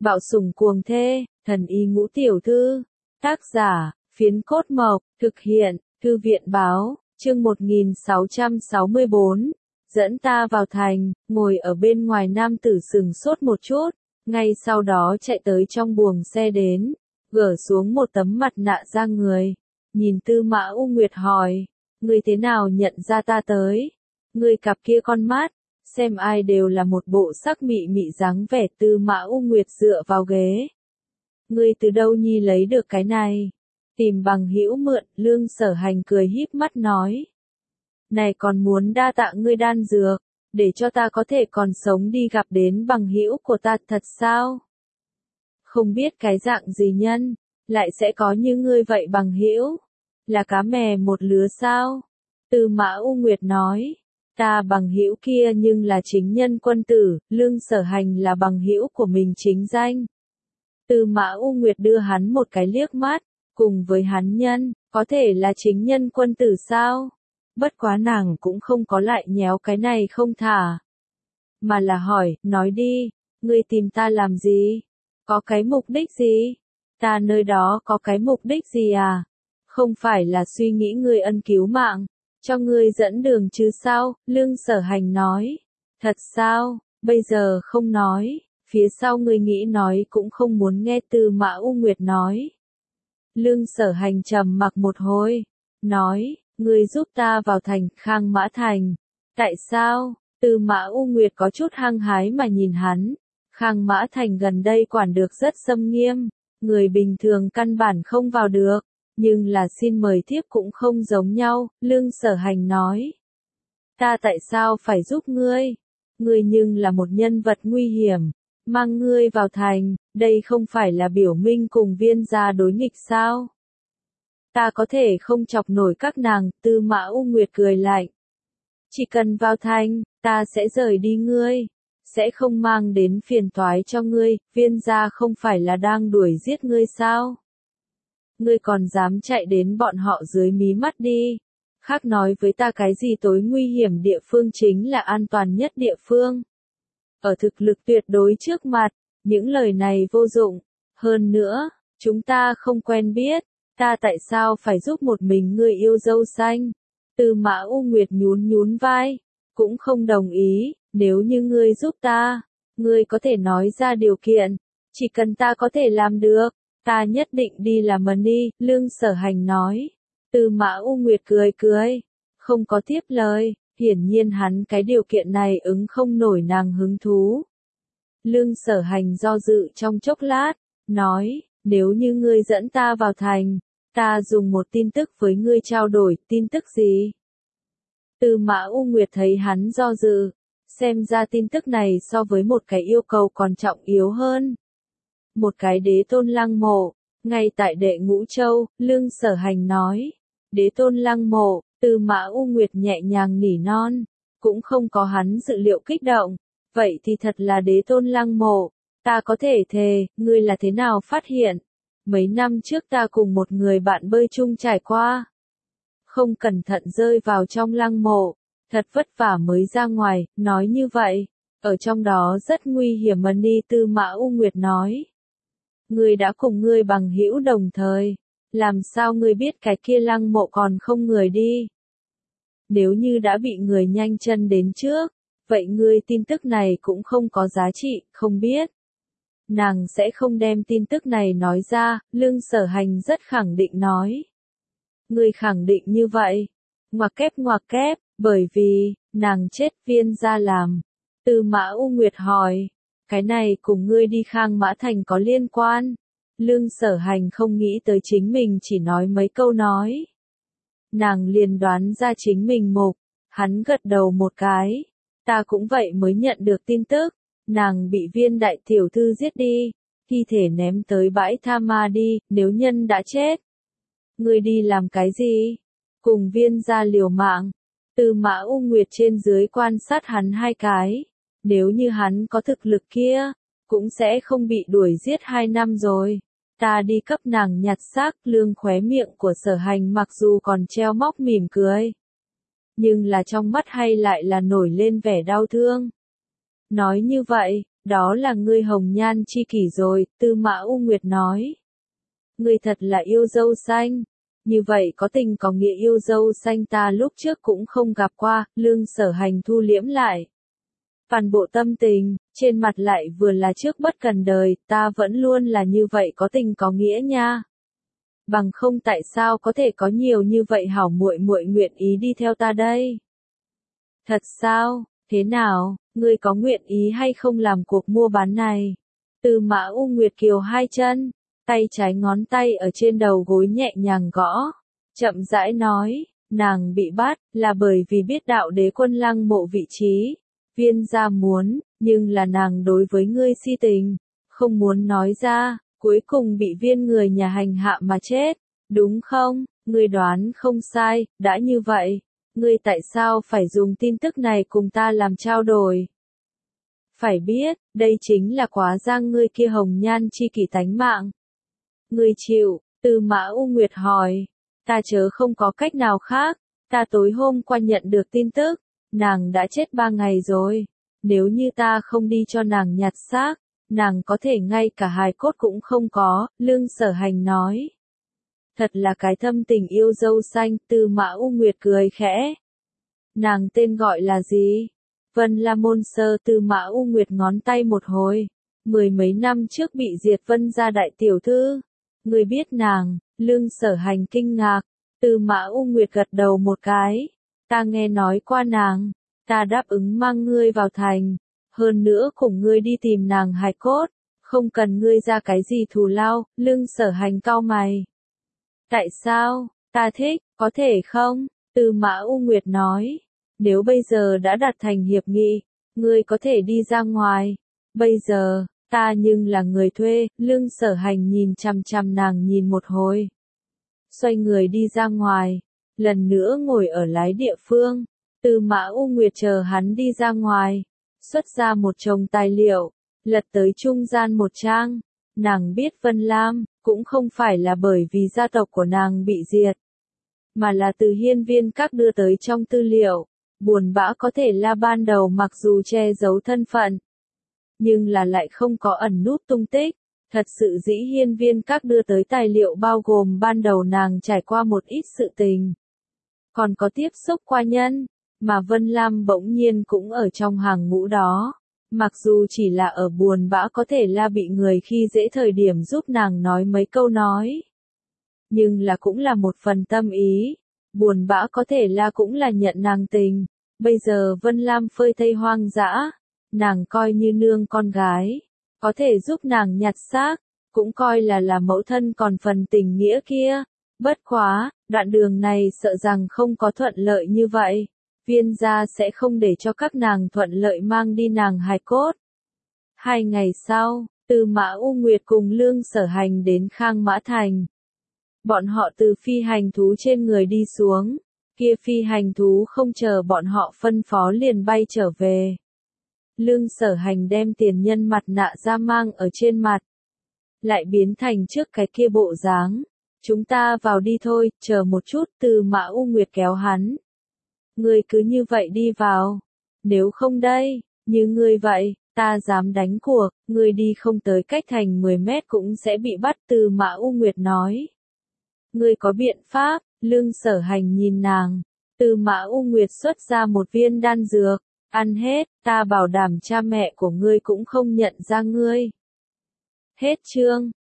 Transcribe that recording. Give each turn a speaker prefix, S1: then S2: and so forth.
S1: Bạo sủng cuồng thê, thần y ngũ tiểu thư. Tác giả, Phiến Cốt Mộc, thực hiện, Thư viện báo, chương 1664. Dẫn ta vào thành, ngồi ở bên ngoài nam tử sừng sốt một chút, ngay sau đó chạy tới trong buồng xe đến, gỡ xuống một tấm mặt nạ ra người, nhìn Tư Mã U Nguyệt hỏi, ngươi thế nào nhận ra ta tới? Ngươi cặp kia con mắt, xem ai đều là một bộ sắc mị mị dáng vẻ. Tư Mã U Nguyệt dựa vào ghế. Ngươi từ đâu nhi lấy được cái này? Tìm bằng hữu mượn. Lương Sở Hành cười híp mắt nói. Này còn muốn đa tạ ngươi đan dược, để cho ta có thể còn sống đi gặp đến bằng hữu của ta thật sao? Không biết cái dạng gì nhân, lại sẽ có như ngươi vậy bằng hữu? Là cá mè một lứa sao? Tư Mã U Nguyệt nói. Ta bằng hữu kia nhưng là chính nhân quân tử. Lương Sở Hành là bằng hữu của mình chính danh. Tư Mã U Nguyệt đưa hắn một cái liếc mắt, cùng với hắn nhân, có thể là chính nhân quân tử sao? Bất quá nàng cũng không có lại nhéo cái này không thả. Mà là hỏi, nói đi, ngươi tìm ta làm gì? Có cái mục đích gì? Ta nơi đó có cái mục đích gì à? Không phải là suy nghĩ ngươi ân cứu mạng, cho ngươi dẫn đường chứ sao? Lương Sở Hành nói. Thật sao? Bây giờ không nói, phía sau ngươi nghĩ nói cũng không muốn nghe. Tư Mã U Nguyệt nói. Lương Sở Hành trầm mặc một hồi, nói, ngươi giúp ta vào thành Khang Mã Thành. Tại sao? Tư Mã U Nguyệt có chút hăng hái mà nhìn hắn. Khang Mã Thành gần đây quản được rất xâm nghiêm, người bình thường căn bản không vào được, nhưng là xin mời thiếp cũng không giống nhau. Lương Sở Hành nói. Ta tại sao phải giúp ngươi? Ngươi nhưng là một nhân vật nguy hiểm, mang ngươi vào thành, đây không phải là biểu minh cùng Viên gia đối nghịch sao? Ta có thể không chọc nổi các nàng. Tư Mã U Nguyệt cười lạnh. Chỉ cần vào thành, ta sẽ rời đi ngươi, sẽ không mang đến phiền toái cho ngươi. Viên gia không phải là đang đuổi giết ngươi sao? Ngươi còn dám chạy đến bọn họ dưới mí mắt đi. Khác nói với ta cái gì tối nguy hiểm địa phương chính là an toàn nhất địa phương. Ở thực lực tuyệt đối trước mặt, những lời này vô dụng. Hơn nữa, chúng ta không quen biết, ta tại sao phải giúp một mình ngươi yêu dâu xanh? Tư Mã U Nguyệt nhún nhún vai, cũng không đồng ý. Nếu như ngươi giúp ta, ngươi có thể nói ra điều kiện, chỉ cần ta có thể làm được, ta nhất định đi làm money. Lương Sở Hành nói. Tư Mã U Nguyệt cười cười, không có tiếp lời, hiển nhiên hắn cái điều kiện này ứng không nổi nàng hứng thú. Lương Sở Hành do dự trong chốc lát, nói, nếu như ngươi dẫn ta vào thành, ta dùng một tin tức với ngươi trao đổi. Tin tức gì? Tư Mã U Nguyệt thấy hắn do dự, xem ra tin tức này so với một cái yêu cầu còn trọng yếu hơn. Một cái đế tôn lăng mộ, ngay tại Đệ Ngũ Châu. Lương Sở Hành nói. Đế tôn lăng mộ. Tư Mã U Nguyệt nhẹ nhàng nỉ non, cũng không có hắn dự liệu kích động. Vậy thì thật là đế tôn lăng mộ, ta có thể thề. Ngươi là thế nào phát hiện? Mấy năm trước ta cùng một người bạn bơi chung trải qua, không cẩn thận rơi vào trong lăng mộ, thật vất vả mới ra ngoài. Nói như vậy, ở trong đó rất nguy hiểm. Money. Tư Mã U Nguyệt nói. Ngươi đã cùng ngươi bằng hữu đồng thời, làm sao ngươi biết cái kia lăng mộ còn không người đi? Nếu như đã bị người nhanh chân đến trước, vậy ngươi tin tức này cũng không có giá trị. Không biết, nàng sẽ không đem tin tức này nói ra. Lương Sở Hành rất khẳng định nói. Ngươi khẳng định như vậy? Ngoặc kép, bởi vì, nàng chết Viên gia làm. Tư Mã U Nguyệt hỏi. Cái này cùng ngươi đi Khang Mã Thành có liên quan? Lương Sở Hành không nghĩ tới chính mình chỉ nói mấy câu nói, nàng liền đoán ra chính mình mục. Hắn gật đầu một cái. Ta cũng vậy mới nhận được tin tức, nàng bị Viên đại tiểu thư giết đi, thi thể ném tới bãi tha ma đi. Nếu nhân đã chết, ngươi đi làm cái gì? Cùng Viên gia liều mạng. Tư Mã U Nguyệt trên dưới quan sát hắn hai cái. Nếu như hắn có thực lực kia, cũng sẽ không bị đuổi giết 2 năm rồi. Ta đi cấp nàng nhặt xác. Lương khóe miệng của Sở Hành mặc dù còn treo móc mỉm cười, nhưng là trong mắt hay lại là nổi lên vẻ đau thương. Nói như vậy, Đó là ngươi hồng nhan chi kỷ rồi, Tư Mã U Nguyệt nói. Ngươi thật là yêu dâu xanh. Như vậy có tình có nghĩa yêu dâu xanh ta lúc trước cũng không gặp qua, Lương Sở Hành thu liễm lại. Toàn bộ tâm tình, trên mặt lại vừa là trước bất cần đời, ta vẫn luôn là như vậy có tình có nghĩa nha. Bằng không tại sao có thể có nhiều như vậy hảo muội muội nguyện ý đi theo ta đây? Thật sao, thế nào, ngươi có nguyện ý hay không làm cuộc mua bán này? Tư Mã U Nguyệt kiều hai chân, tay trái ngón tay ở trên đầu gối nhẹ nhàng gõ, chậm rãi nói, nàng bị bắt là bởi vì biết đạo đế quân lăng mộ vị trí, viên gia muốn, nhưng là nàng đối với ngươi si tình, không muốn nói ra, cuối cùng bị viên người nhà hành hạ mà chết, đúng không? Ngươi đoán không sai, đã như vậy, ngươi tại sao phải dùng tin tức này cùng ta làm trao đổi? Phải biết, đây chính là quá giang ngươi kia hồng nhan chi kỷ tánh mạng. Ngươi chịu, Tư Mã U Nguyệt hỏi, ta chớ không có cách nào khác, ta tối hôm qua nhận được tin tức, nàng đã chết 3 ngày rồi, nếu như ta không đi cho nàng nhặt xác, nàng có thể ngay cả hài cốt cũng không có, Lương Sở Hành nói. Thật là cái thâm tình yêu dâu xanh, Tư Mã U Nguyệt cười khẽ. Nàng tên gọi là gì? Vân La Môn Sơ. Tư Mã U Nguyệt ngón tay một hồi. 10 mấy năm trước bị diệt Vân gia đại tiểu thư. Ngươi biết nàng, Lương Sở Hành kinh ngạc. Tư Mã U Nguyệt gật đầu một cái. Ta nghe nói qua nàng. Ta đáp ứng mang ngươi vào thành. Hơn nữa cùng ngươi đi tìm nàng hài cốt. Không cần ngươi ra cái gì thù lao, Lương Sở Hành cau mày. Tại sao, ta thích, có thể không? Tư Mã U Nguyệt nói. Nếu bây giờ đã đạt thành hiệp nghị, ngươi có thể đi ra ngoài. Bây giờ, ta nhưng là người thuê, Lương Sở Hành nhìn chằm chằm nàng nhìn một hồi. Xoay người đi ra ngoài, lần nữa ngồi ở lái địa phương. Tư Mã U Nguyệt chờ hắn đi ra ngoài, xuất ra một chồng tài liệu, lật tới trung gian một trang. Nàng biết Vân Lam, cũng không phải là bởi vì gia tộc của nàng bị diệt, mà là từ hiên viên các đưa tới trong tư liệu. Buồn bã có thể là ban đầu mặc dù che giấu thân phận, nhưng là lại không có ẩn núp tung tích. Thật sự dĩ hiên viên các đưa tới tài liệu bao gồm ban đầu nàng trải qua một ít sự tình. Còn có tiếp xúc qua nhân, mà Vân Lam bỗng nhiên cũng ở trong hàng ngũ đó. Mặc dù chỉ là ở buồn bã có thể là bị người khi dễ thời điểm giúp nàng nói mấy câu nói. Nhưng là cũng là một phần tâm ý. Buồn bã có thể là cũng là nhận nàng tình. Bây giờ Vân Lam phơi thây hoang dã. Nàng coi như nương con gái. Có thể giúp nàng nhặt xác. Cũng coi là mẫu thân còn phần tình nghĩa kia. Bất quá, đoạn đường này sợ rằng không có thuận lợi như vậy. Viên gia sẽ không để cho các nàng thuận lợi mang đi nàng hài cốt. 2 ngày sau, Tư Mã U Nguyệt cùng Lương Sở Hành đến Khang Mã Thành. Bọn họ từ phi hành thú trên người đi xuống, kia phi hành thú không chờ bọn họ phân phó liền bay trở về. Lương Sở Hành đem tiền nhân mặt nạ ra mang ở trên mặt, lại biến thành trước cái kia bộ dáng. Chúng ta vào đi thôi, chờ một chút. Tư Mã U Nguyệt kéo hắn. Ngươi cứ như vậy đi vào. Nếu không đây, như ngươi vậy, ta dám đánh cuộc, ngươi đi không tới cách thành 10 mét cũng sẽ bị bắt. Tư Mã U Nguyệt nói. Ngươi có biện pháp? Lương Sở Hành nhìn nàng. Tư Mã U Nguyệt xuất ra một viên đan dược. Ăn hết, ta bảo đảm cha mẹ của ngươi cũng không nhận ra ngươi. Hết chương.